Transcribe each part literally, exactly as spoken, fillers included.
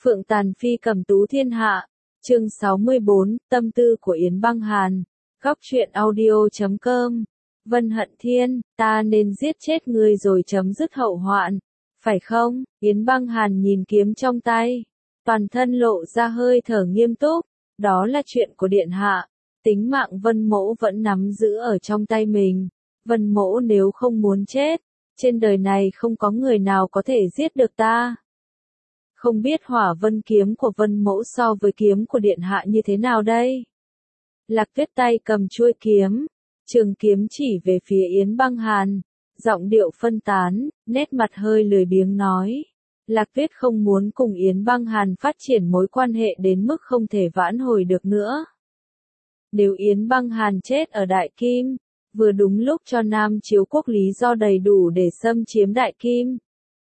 Phượng Tàn Phi cầm tú thiên hạ, chương sáu mươi bốn, tâm tư của Yến Băng Hàn, góc truyện audio chấm com. Vân Hận Thiên, ta nên giết chết ngươi rồi chấm dứt hậu hoạn, phải không? Yến Băng Hàn nhìn kiếm trong tay, toàn thân lộ ra hơi thở nghiêm túc, đó là chuyện của điện hạ, tính mạng Vân Mỗ vẫn nắm giữ ở trong tay mình, Vân Mỗ nếu không muốn chết, trên đời này không có người nào có thể giết được ta. Không biết hỏa vân kiếm của Vân Mỗ so với kiếm của điện hạ như thế nào đây? Lạc Tuyết tay cầm chuôi kiếm, trường kiếm chỉ về phía Yến Băng Hàn, giọng điệu phân tán, nét mặt hơi lười biếng nói. Lạc Tuyết không muốn cùng Yến Băng Hàn phát triển mối quan hệ đến mức không thể vãn hồi được nữa. Nếu Yến Băng Hàn chết ở Đại Kim, vừa đúng lúc cho Nam Chiếu Quốc lý do đầy đủ để xâm chiếm Đại Kim.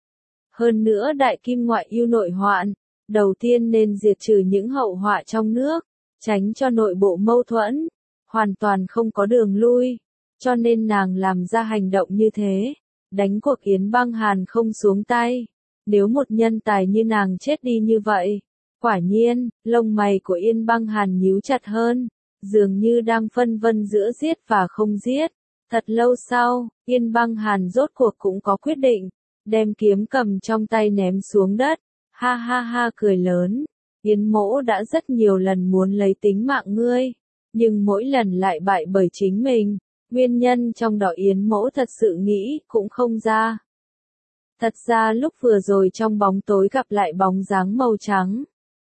Hơn nữa Đại Kim ngoại ưu nội hoạn, đầu tiên nên diệt trừ những hậu họa trong nước, tránh cho nội bộ mâu thuẫn, hoàn toàn không có đường lui, cho nên nàng làm ra hành động như thế, đánh cuộc Yến Băng Hàn không xuống tay. Nếu một nhân tài như nàng chết đi như vậy, quả nhiên, lông mày của Yến Băng Hàn nhíu chặt hơn, dường như đang phân vân giữa giết và không giết. Thật lâu sau, Yến Băng Hàn rốt cuộc cũng có quyết định, đem kiếm cầm trong tay ném xuống đất, ha ha ha cười lớn, Yến Mỗ đã rất nhiều lần muốn lấy tính mạng ngươi, nhưng mỗi lần lại bại bởi chính mình, nguyên nhân trong đó Yến Mỗ thật sự nghĩ cũng không ra. Thật ra lúc vừa rồi trong bóng tối gặp lại bóng dáng màu trắng,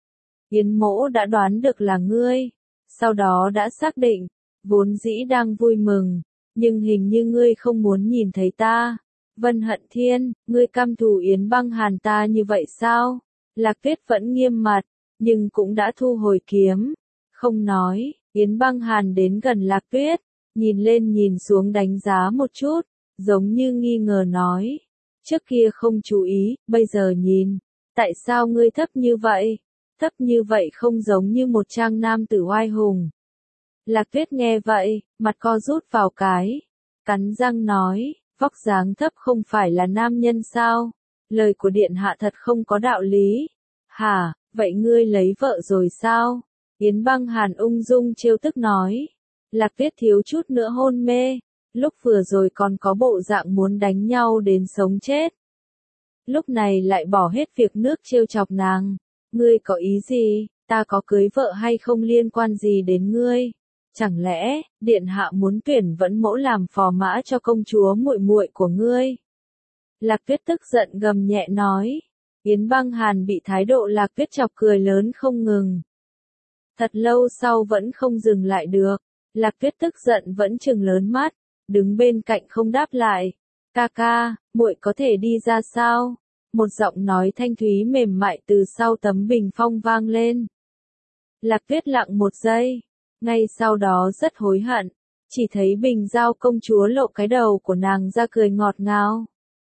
Yến Mỗ đã đoán được là ngươi, sau đó đã xác định, vốn dĩ đang vui mừng, nhưng hình như ngươi không muốn nhìn thấy ta. Vân Hận Thiên, ngươi căm thù Yến Băng Hàn ta như vậy sao? Lạc Tuyết vẫn nghiêm mặt, nhưng cũng đã thu hồi kiếm, không nói. Yến Băng Hàn đến gần Lạc Tuyết, nhìn lên nhìn xuống đánh giá một chút, giống như nghi ngờ nói. Trước kia không chú ý, bây giờ nhìn, tại sao ngươi thấp như vậy? Thấp như vậy không giống như một trang nam tử oai hùng. Lạc Tuyết nghe vậy, mặt co rút vào cái, cắn răng nói, vóc dáng thấp không phải là nam nhân sao? Lời của điện hạ thật không có đạo lý. Hả, vậy ngươi lấy vợ rồi sao? Yến Băng Hàn ung dung trêu tức nói. Lạc Tuyết thiếu chút nữa hôn mê, lúc vừa rồi còn có bộ dạng muốn đánh nhau đến sống chết. Lúc này lại bỏ hết việc nước trêu chọc nàng. Ngươi có ý gì, ta có cưới vợ hay không liên quan gì đến ngươi? Chẳng lẽ, điện hạ muốn tuyển Vẫn Mỗ làm phò mã cho công chúa muội muội của ngươi? Lạc Tuyết tức giận gầm nhẹ nói. Yến Băng Hàn bị thái độ Lạc Tuyết chọc cười lớn không ngừng. Thật lâu sau vẫn không dừng lại được, Lạc Tuyết tức giận vẫn trừng lớn mắt, đứng bên cạnh không đáp lại. Ca ca, muội có thể đi ra sao? Một giọng nói thanh thúy mềm mại từ sau tấm bình phong vang lên. Lạc Tuyết lặng một giây, ngay sau đó rất hối hận, chỉ thấy Bình Giao công chúa lộ cái đầu của nàng ra cười ngọt ngào.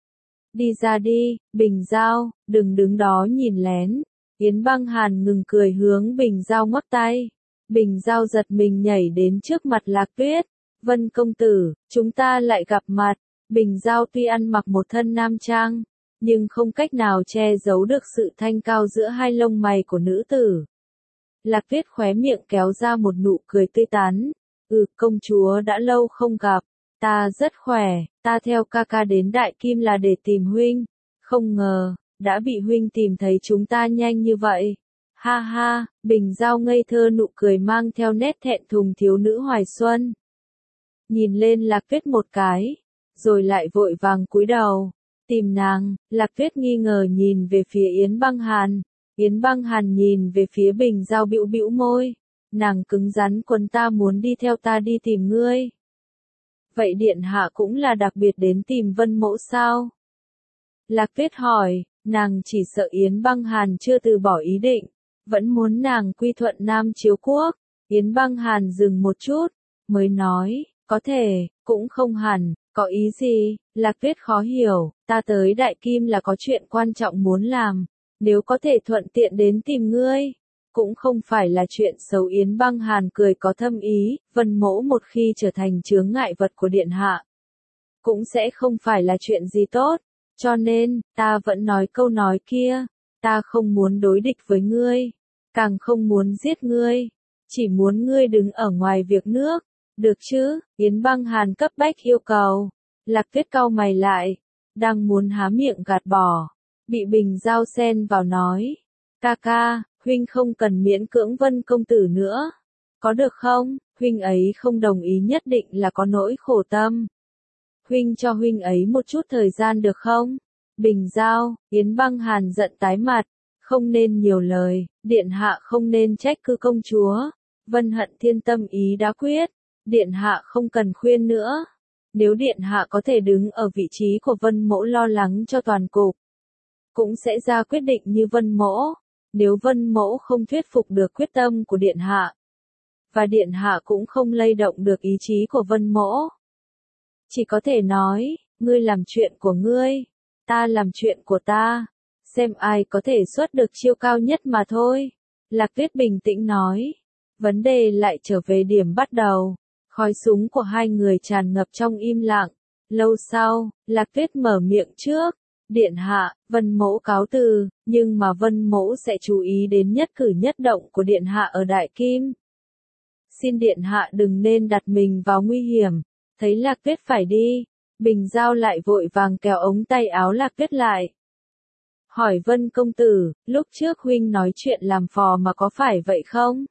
Đi ra đi, Bình Giao, đừng đứng đó nhìn lén. Yến Băng Hàn ngừng cười hướng Bình Giao ngoắc tay. Bình Giao giật mình nhảy đến trước mặt Lạc Tuyết. Vân công tử, chúng ta lại gặp mặt. Bình Giao tuy ăn mặc một thân nam trang, nhưng không cách nào che giấu được sự thanh cao giữa hai lông mày của nữ tử. Lạc Tuyết khóe miệng kéo ra một nụ cười tươi tắn. Ừ, công chúa đã lâu không gặp, ta rất khỏe, ta theo ca ca đến Đại Kim là để tìm huynh, không ngờ, đã bị huynh tìm thấy chúng ta nhanh như vậy. Ha ha, Bình Giao ngây thơ nụ cười mang theo nét thẹn thùng thiếu nữ hoài xuân. Nhìn lên Lạc Tuyết một cái, rồi lại vội vàng cúi đầu. Tìm nàng, Lạc Tuyết nghi ngờ nhìn về phía Yến Băng Hàn. Yến Băng Hàn nhìn về phía Bình Giao bĩu bĩu môi. Nàng cứng rắn quấn ta muốn đi theo ta đi tìm ngươi. Vậy điện hạ cũng là đặc biệt đến tìm Vân Mỗ sao? Lạc Tuyết hỏi, nàng chỉ sợ Yến Băng Hàn chưa từ bỏ ý định, vẫn muốn nàng quy thuận Nam Chiếu Quốc. Yến Băng Hàn dừng một chút, mới nói, có thể, cũng không hẳn. Có ý gì? Lạc Tuyết khó hiểu, ta tới Đại Kim là có chuyện quan trọng muốn làm, nếu có thể thuận tiện đến tìm ngươi, cũng không phải là chuyện xấu. Yến Băng Hàn cười có thâm ý, Vân Mỗ một khi trở thành chướng ngại vật của điện hạ, cũng sẽ không phải là chuyện gì tốt, cho nên, ta vẫn nói câu nói kia, Ta không muốn đối địch với ngươi, càng không muốn giết ngươi, chỉ muốn ngươi đứng ở ngoài việc nước, được chứ? Yến Băng Hàn cấp bách yêu cầu. Lạc Tuyết cau mày lại, đang muốn há miệng gạt bỏ, bị Bình Giao xen vào nói, ca ca, huynh không cần miễn cưỡng Vân công tử nữa, có được không? Huynh ấy không đồng ý nhất định là có nỗi khổ tâm. Huynh cho huynh ấy một chút thời gian được không? Bình Giao, Yến Băng Hàn giận tái mặt, không nên nhiều lời, điện hạ không nên trách cứ công chúa. Vân Hận Thiên tâm ý đã quyết, điện hạ không cần khuyên nữa. Nếu điện hạ có thể đứng ở vị trí của Vân Mỗ lo lắng cho toàn cục, cũng sẽ ra quyết định như Vân Mỗ. Nếu Vân Mỗ không thuyết phục được quyết tâm của điện hạ, và điện hạ cũng không lay động được ý chí của Vân Mỗ, chỉ có thể nói, ngươi làm chuyện của ngươi, ta làm chuyện của ta, xem ai có thể xuất được chiêu cao nhất mà thôi. Lạc Tuyết bình tĩnh nói, vấn đề lại trở về điểm bắt đầu. Khói súng của hai người tràn ngập trong im lặng. Lâu sau, Lạc Tuyết mở miệng trước, điện hạ, Vân Mỗ cáo từ, nhưng mà Vân Mỗ sẽ chú ý đến nhất cử nhất động của điện hạ ở Đại Kim. Xin điện hạ đừng nên đặt mình vào nguy hiểm. Thấy Lạc Tuyết phải đi, Bình Giao lại vội vàng kéo ống tay áo Lạc Tuyết lại. Hỏi Vân công tử, lúc trước huynh nói chuyện làm phò mà có phải vậy không?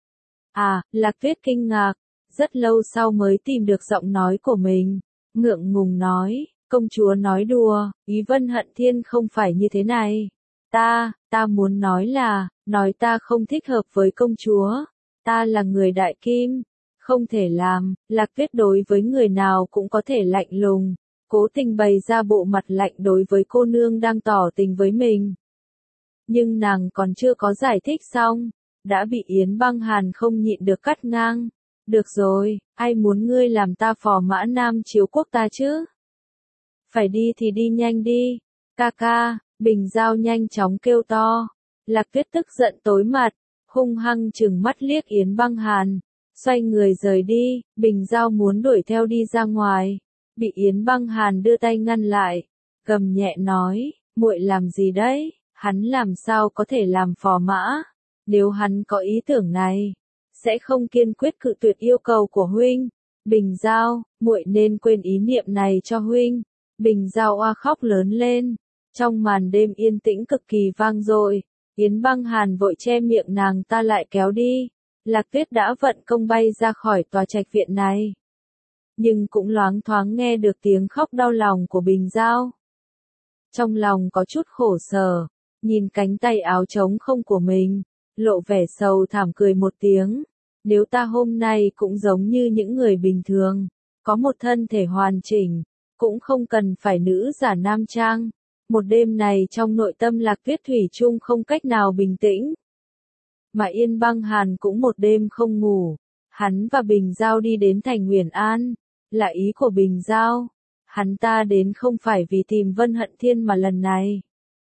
À, Lạc Tuyết kinh ngạc, rất lâu sau mới tìm được giọng nói của mình, ngượng ngùng nói, công chúa nói đùa, ý Vân Hận Thiên không phải như thế này. Ta, ta muốn nói là, nói ta không thích hợp với công chúa, ta là người Đại Kim, không thể làm. Lạc Tuyết đối với người nào cũng có thể lạnh lùng, cố tình bày ra bộ mặt lạnh đối với cô nương đang tỏ tình với mình. Nhưng nàng còn chưa có giải thích xong, đã bị Yến Băng Hàn không nhịn được cắt ngang. Được rồi, ai muốn ngươi làm ta phò mã Nam Chiếu quốc ta chứ? Phải đi thì đi nhanh đi, ca ca. Bình Giao nhanh chóng kêu to. Lạc Tuyết tức giận tối mặt, hung hăng trừng mắt liếc Yến Băng Hàn, xoay người rời đi. Bình Giao muốn đuổi theo đi ra ngoài, bị Yến Băng Hàn đưa tay ngăn lại, gầm nhẹ nói, muội làm gì đấy? Hắn làm sao có thể làm phò mã? Nếu hắn có ý tưởng này, sẽ không kiên quyết cự tuyệt yêu cầu của huynh. Bình Giao, muội nên quên ý niệm này cho huynh. Bình Giao oa khóc lớn lên. Trong màn đêm yên tĩnh cực kỳ vang dội, Yến Băng Hàn vội che miệng nàng ta lại kéo đi. Lạc Tuyết đã vận công bay ra khỏi tòa trạch viện này, nhưng cũng loáng thoáng nghe được tiếng khóc đau lòng của Bình Giao. Trong lòng có chút khổ sở, nhìn cánh tay áo trống không của mình, lộ vẻ sầu thảm cười một tiếng. Nếu ta hôm nay cũng giống như những người bình thường, có một thân thể hoàn chỉnh, cũng không cần phải nữ giả nam trang. Một đêm này trong nội tâm Lạc Tuyết thủy chung không cách nào bình tĩnh. Mà Yên Băng Hàn cũng một đêm không ngủ. Hắn và Bình Giao đi đến thành Nguyền An, là ý của Bình Giao. Hắn ta đến không phải vì tìm Vân Hận Thiên mà lần này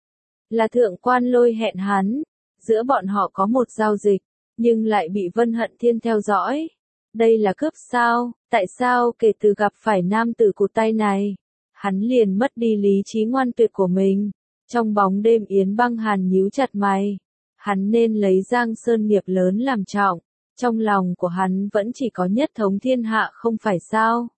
là thượng quan lôi hẹn hắn. Giữa bọn họ có một giao dịch, nhưng lại bị Vân Hận Thiên theo dõi. Đây là cướp sao? Tại sao kể từ gặp phải nam tử cụt tay này, hắn liền mất đi lý trí ngoan tuyệt của mình? Trong bóng đêm Yến Băng Hàn nhíu chặt mày. Hắn nên lấy Giang Sơn nghiệp lớn làm trọng. Trong lòng của hắn vẫn chỉ có nhất thống thiên hạ không phải sao?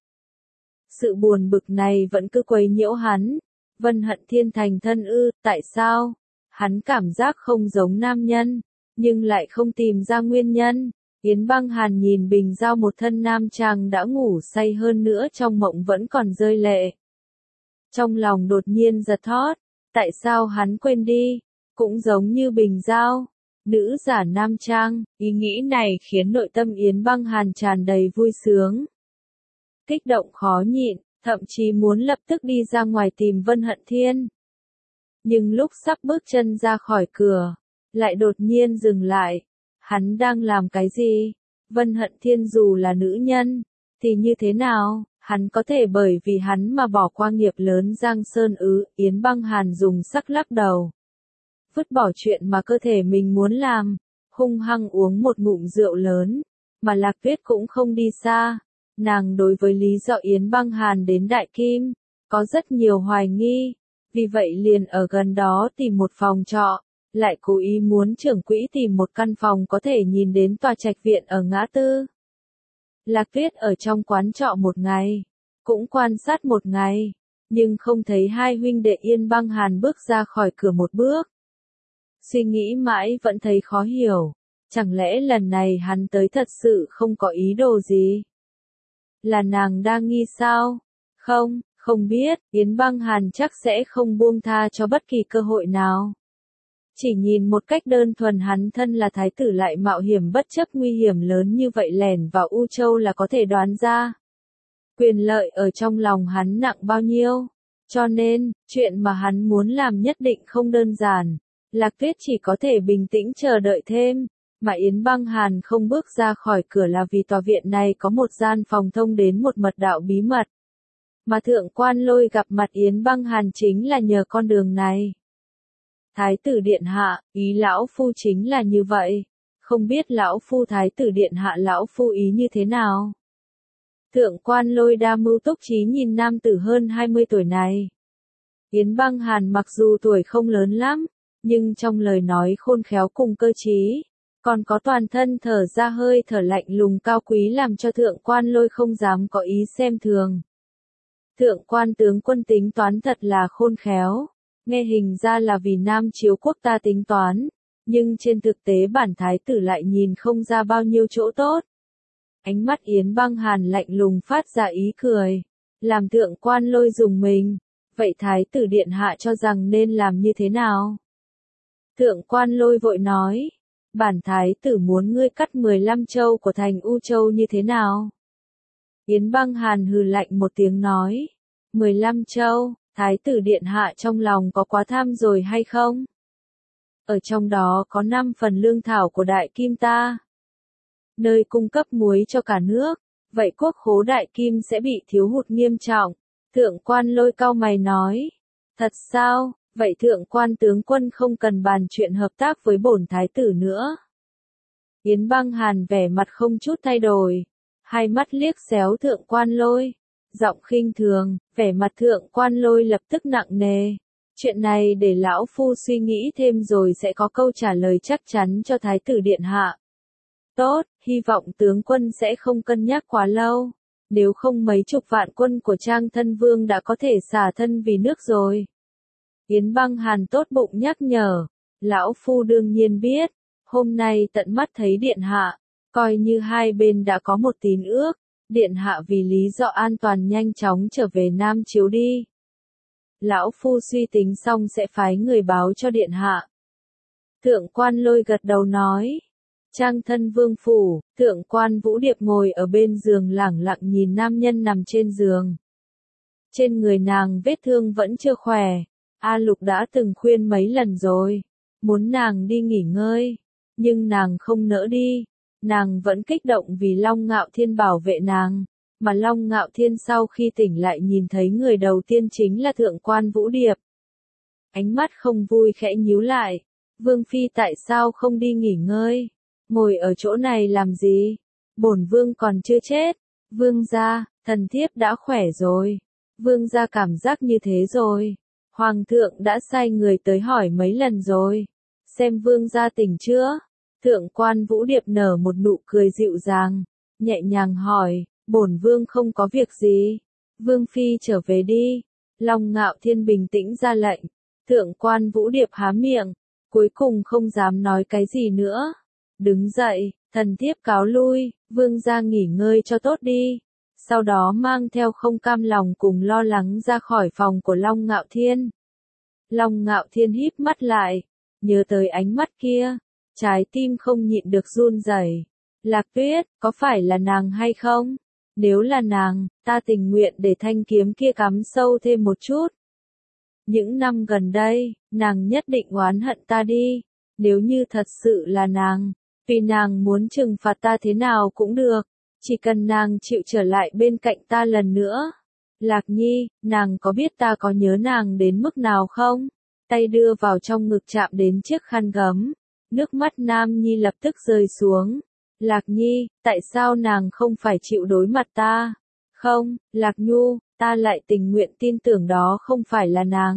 Sự buồn bực này vẫn cứ quấy nhiễu hắn. Vân Hận Thiên thành thân ư? Tại sao? Hắn cảm giác không giống nam nhân, nhưng lại không tìm ra nguyên nhân. Yến Băng Hàn nhìn Bình Giao một thân nam trang đã ngủ say hơn nữa trong mộng vẫn còn rơi lệ. Trong lòng đột nhiên giật thót, tại sao hắn quên đi, cũng giống như Bình Giao, nữ giả nam trang. Ý nghĩ này khiến nội tâm Yến Băng Hàn tràn đầy vui sướng, kích động khó nhịn, thậm chí muốn lập tức đi ra ngoài tìm Vân Hận Thiên. Nhưng lúc sắp bước chân ra khỏi cửa, lại đột nhiên dừng lại. Hắn đang làm cái gì? Vân Hận Thiên dù là nữ nhân, thì như thế nào? Hắn có thể bởi vì hắn mà bỏ qua nghiệp lớn Giang Sơn ư? Yến Băng Hàn dùng sắc lắc đầu, vứt bỏ chuyện mà cơ thể mình muốn làm, hung hăng uống một ngụm rượu lớn. Mà Lạc Tuyết cũng không đi xa. Nàng đối với lý do Yến Băng Hàn đến Đại Kim, có rất nhiều hoài nghi. Vì vậy liền ở gần đó tìm một phòng trọ, lại cố ý muốn trưởng quỹ tìm một căn phòng có thể nhìn đến tòa trạch viện ở ngã tư. Lạc Tuyết ở trong quán trọ một ngày, cũng quan sát một ngày, nhưng không thấy hai huynh đệ Yên Băng Hàn bước ra khỏi cửa một bước. Suy nghĩ mãi vẫn thấy khó hiểu, chẳng lẽ lần này hắn tới thật sự không có ý đồ gì? Là nàng đang nghi sao? Không, không biết, Yến Băng Hàn chắc sẽ không buông tha cho bất kỳ cơ hội nào. Chỉ nhìn một cách đơn thuần hắn thân là thái tử lại mạo hiểm bất chấp nguy hiểm lớn như vậy lẻn vào U Châu là có thể đoán ra. Quyền lợi ở trong lòng hắn nặng bao nhiêu. Cho nên, chuyện mà hắn muốn làm nhất định không đơn giản. Lạc Tuyết chỉ có thể bình tĩnh chờ đợi thêm. Mà Yến Băng Hàn không bước ra khỏi cửa là vì tòa viện này có một gian phòng thông đến một mật đạo bí mật. Mà Thượng Quan Lôi gặp mặt Yến Băng Hàn chính là nhờ con đường này. Thái tử điện hạ, ý lão phu chính là như vậy. Không biết lão phu thái tử điện hạ lão phu ý như thế nào? Thượng Quan Lôi đa mưu túc trí nhìn nam tử hơn hai mươi tuổi này. Yến Băng Hàn mặc dù tuổi không lớn lắm, nhưng trong lời nói khôn khéo cùng cơ trí, còn có toàn thân thở ra hơi thở lạnh lùng cao quý làm cho Thượng Quan Lôi không dám có ý xem thường. Thượng Quan tướng quân tính toán thật là khôn khéo, nghe hình ra là vì Nam Chiếu quốc ta tính toán, nhưng trên thực tế bản thái tử lại nhìn không ra bao nhiêu chỗ tốt. Ánh mắt Yến Băng Hàn lạnh lùng phát ra ý cười, làm Thượng Quan Lôi rùng mình. Vậy thái tử điện hạ cho rằng nên làm như thế nào? Thượng Quan Lôi vội nói, bản thái tử muốn ngươi cắt mười lăm châu của thành U Châu như thế nào? Yến Băng Hàn hừ lạnh một tiếng nói, mười lăm châu, thái tử điện hạ trong lòng có quá tham rồi hay không? Ở trong đó có năm phần lương thảo của Đại Kim ta, nơi cung cấp muối cho cả nước, vậy quốc khố Đại Kim sẽ bị thiếu hụt nghiêm trọng. Thượng Quan Lôi cau mày nói, thật sao, vậy Thượng Quan tướng quân không cần bàn chuyện hợp tác với bổn thái tử nữa. Yến Băng Hàn vẻ mặt không chút thay đổi, hai mắt liếc xéo Thượng Quan Lôi, giọng khinh thường, vẻ mặt Thượng Quan Lôi lập tức nặng nề. Chuyện này để lão phu suy nghĩ thêm rồi sẽ có câu trả lời chắc chắn cho thái tử điện hạ. Tốt, hy vọng tướng quân sẽ không cân nhắc quá lâu. Nếu không mấy chục vạn quân của Trang Thân Vương đã có thể xả thân vì nước rồi. Yến Băng Hàn tốt bụng nhắc nhở, lão phu đương nhiên biết, hôm nay tận mắt thấy điện hạ, coi như hai bên đã có một tín ước, điện hạ vì lý do an toàn nhanh chóng trở về Nam Chiếu đi. Lão phu suy tính xong sẽ phái người báo cho điện hạ. Thượng Quan Lôi gật đầu nói. Trang Thân Vương phủ, Thượng Quan Vũ Điệp ngồi ở bên giường lẳng lặng nhìn nam nhân nằm trên giường. Trên người nàng vết thương vẫn chưa khỏe, A Lục đã từng khuyên mấy lần rồi, muốn nàng đi nghỉ ngơi, nhưng nàng không nỡ đi, nàng vẫn kích động vì Long Ngạo Thiên bảo vệ nàng, mà Long Ngạo Thiên sau khi tỉnh lại nhìn thấy người đầu tiên chính là Thượng Quan Vũ Điệp. Ánh mắt không vui khẽ nhíu lại, Vương Phi tại sao không đi nghỉ ngơi? Ngồi ở chỗ này làm gì? Bổn vương còn chưa chết. Vương gia, thần thiếp đã khỏe rồi. Vương gia cảm giác như thế rồi. Hoàng thượng đã sai người tới hỏi mấy lần rồi. Xem vương gia tỉnh chưa? Thượng Quan Vũ Điệp nở một nụ cười dịu dàng, nhẹ nhàng hỏi, bổn vương không có việc gì. Vương Phi trở về đi. Long Ngạo Thiên bình tĩnh ra lệnh. Thượng Quan Vũ Điệp há miệng, cuối cùng không dám nói cái gì nữa. Đứng dậy, thần thiếp cáo lui, vương gia nghỉ ngơi cho tốt đi. Sau đó mang theo không cam lòng cùng lo lắng ra khỏi phòng của Long Ngạo Thiên. Long Ngạo Thiên híp mắt lại, nhớ tới ánh mắt kia, trái tim không nhịn được run rẩy. Lạc Tuyết, có phải là nàng hay không? Nếu là nàng, ta tình nguyện để thanh kiếm kia cắm sâu thêm một chút. Những năm gần đây, nàng nhất định oán hận ta đi. Nếu như thật sự là nàng, vì nàng muốn trừng phạt ta thế nào cũng được, chỉ cần nàng chịu trở lại bên cạnh ta lần nữa. Lạc Nhi, nàng có biết ta có nhớ nàng đến mức nào không? Tay đưa vào trong ngực chạm đến chiếc khăn gấm, nước mắt Nam Nhi lập tức rơi xuống. Lạc Nhi, tại sao nàng không phải chịu đối mặt ta? Không, Lạc Nhu, ta lại tình nguyện tin tưởng đó không phải là nàng.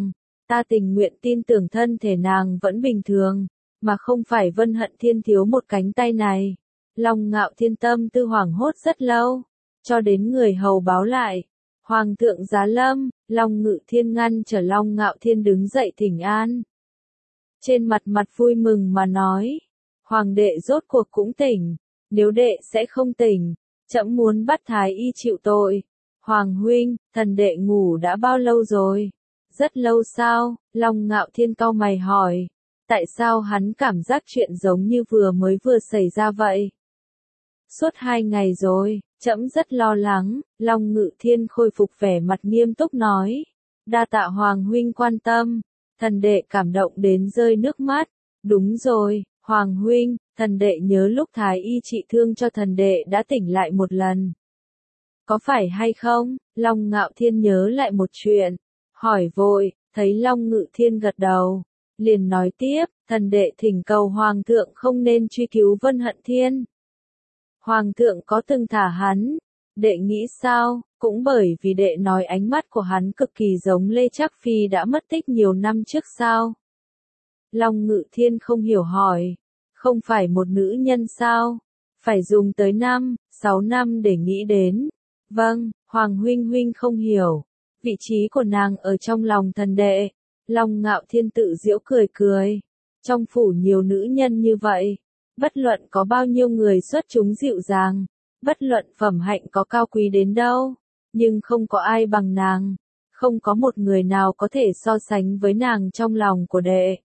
Ta tình nguyện tin tưởng thân thể nàng vẫn bình thường, mà không phải Vân Hận Thiên thiếu một cánh tay này. Long Ngạo Thiên tâm tư hoảng hốt rất lâu, cho đến người hầu báo lại. Hoàng thượng giá lâm, Long Ngự Thiên ngăn trở Long Ngạo Thiên đứng dậy thỉnh an. Trên mặt mặt vui mừng mà nói, Hoàng đệ rốt cuộc cũng tỉnh, nếu đệ sẽ không tỉnh, trẫm muốn bắt Thái y chịu tội. Hoàng huynh, thần đệ ngủ đã bao lâu rồi? Rất lâu sao? Long Ngạo Thiên cau mày hỏi. Tại sao hắn cảm giác chuyện giống như vừa mới vừa xảy ra vậy? Suốt hai ngày rồi, trẫm rất lo lắng. Long Ngự Thiên khôi phục vẻ mặt nghiêm túc nói. Đa tạ Hoàng huynh quan tâm, thần đệ cảm động đến rơi nước mắt. Đúng rồi, Hoàng huynh, thần đệ nhớ lúc Thái y trị thương cho thần đệ đã tỉnh lại một lần. Có phải hay không? Long Ngạo Thiên nhớ lại một chuyện, hỏi vội, thấy Long Ngự Thiên gật đầu, liền nói tiếp, thần đệ thỉnh cầu Hoàng thượng không nên truy cứu Vân Hận Thiên. Hoàng thượng có từng thả hắn, đệ nghĩ sao? Cũng bởi vì đệ nói ánh mắt của hắn cực kỳ giống Lê Trác Phi đã mất tích nhiều năm trước sao? Long Ngự Thiên không hiểu hỏi, không phải một nữ nhân sao? Phải dùng tới năm, sáu năm để nghĩ đến. Vâng, Hoàng huynh huynh không hiểu. Vị trí của nàng ở trong lòng thần đệ. Long Ngạo Thiên tự giễu cười cười. Trong phủ nhiều nữ nhân như vậy. Bất luận có bao nhiêu người xuất chúng dịu dàng. Bất luận phẩm hạnh có cao quý đến đâu. Nhưng không có ai bằng nàng. Không có một người nào có thể so sánh với nàng trong lòng của đệ.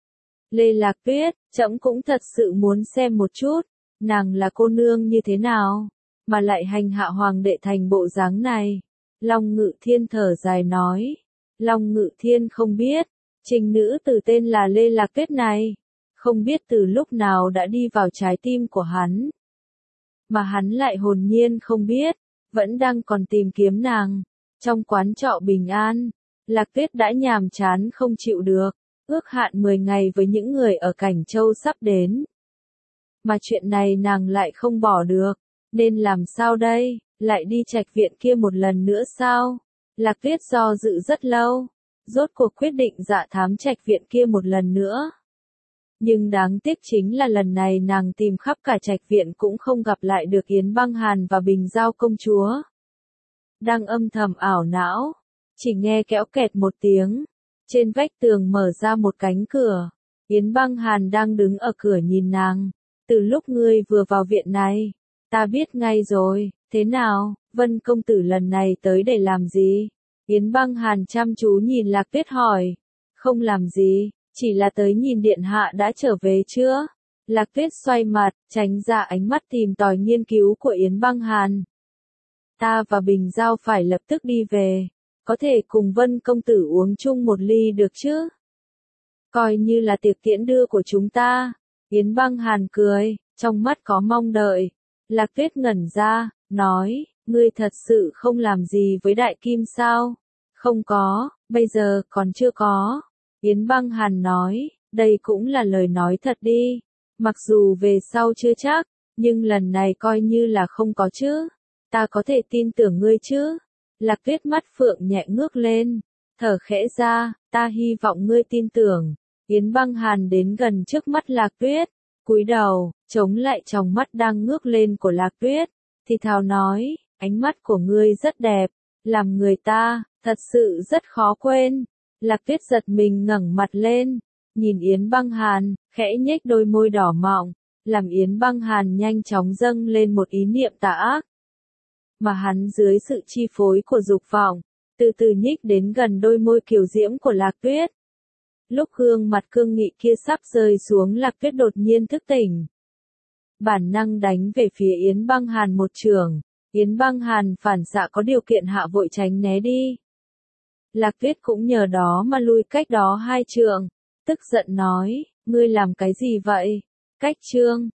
Lê Lạc Tuyết, trẫm cũng thật sự muốn xem một chút. Nàng là cô nương như thế nào? Mà lại hành hạ hoàng đệ thành bộ dáng này. Long Ngự Thiên thở dài nói. Long Ngự Thiên không biết, trình nữ từ tên là Lê Lạc Tuyết này, không biết từ lúc nào đã đi vào trái tim của hắn. Mà hắn lại hồn nhiên không biết, vẫn đang còn tìm kiếm nàng. Trong quán trọ bình an, Lạc Tuyết đã nhàm chán không chịu được, ước hạn mười ngày với những người ở Cảnh Châu sắp đến. Mà chuyện này nàng lại không bỏ được. Nên làm sao đây, lại đi trạch viện kia một lần nữa sao? Lạc Tuyết do dự rất lâu, rốt cuộc quyết định dạ thám trạch viện kia một lần nữa. Nhưng đáng tiếc chính là lần này nàng tìm khắp cả trạch viện cũng không gặp lại được Yến Băng Hàn và Bình Giao công chúa. Đang âm thầm ảo não, chỉ nghe kéo kẹt một tiếng, trên vách tường mở ra một cánh cửa. Yến Băng Hàn đang đứng ở cửa nhìn nàng. Từ lúc ngươi vừa vào viện này, ta biết ngay rồi, thế nào, Vân công tử lần này tới để làm gì? Yến Băng Hàn chăm chú nhìn Lạc Tuyết hỏi. Không làm gì, chỉ là tới nhìn điện hạ đã trở về chưa? Lạc Tuyết xoay mặt, tránh ra ánh mắt tìm tòi nghiên cứu của Yến Băng Hàn. Ta và Bình Giao phải lập tức đi về, có thể cùng Vân công tử uống chung một ly được chứ? Coi như là tiệc tiễn đưa của chúng ta. Yến Băng Hàn cười, trong mắt có mong đợi. Lạc Tuyết ngẩn ra, nói, ngươi thật sự không làm gì với Đại Kim sao? Không có, bây giờ còn chưa có. Yến Băng Hàn nói, đây cũng là lời nói thật đi. Mặc dù về sau chưa chắc, nhưng lần này coi như là không có chứ. Ta có thể tin tưởng ngươi chứ? Lạc Tuyết mắt phượng nhẹ ngước lên, thở khẽ ra, ta hy vọng ngươi tin tưởng. Yến Băng Hàn đến gần trước mắt Lạc Tuyết, cúi đầu, chống lại tròng mắt đang ngước lên của Lạc Tuyết, thì thào nói, ánh mắt của ngươi rất đẹp, làm người ta, thật sự rất khó quên. Lạc Tuyết giật mình ngẩng mặt lên, nhìn Yến Băng Hàn, khẽ nhếch đôi môi đỏ mọng, làm Yến Băng Hàn nhanh chóng dâng lên một ý niệm tà ác. Mà hắn dưới sự chi phối của dục vọng, từ từ nhích đến gần đôi môi kiều diễm của Lạc Tuyết. Lúc gương mặt cương nghị kia sắp rơi xuống, Lạc Tuyết đột nhiên thức tỉnh. Bản năng đánh về phía Yến Băng Hàn một chưởng. Yến Băng Hàn phản xạ có điều kiện hạ vội tránh né đi. Lạc Tuyết cũng nhờ đó mà lui cách đó hai trượng, tức giận nói, ngươi làm cái gì vậy? Cách trương,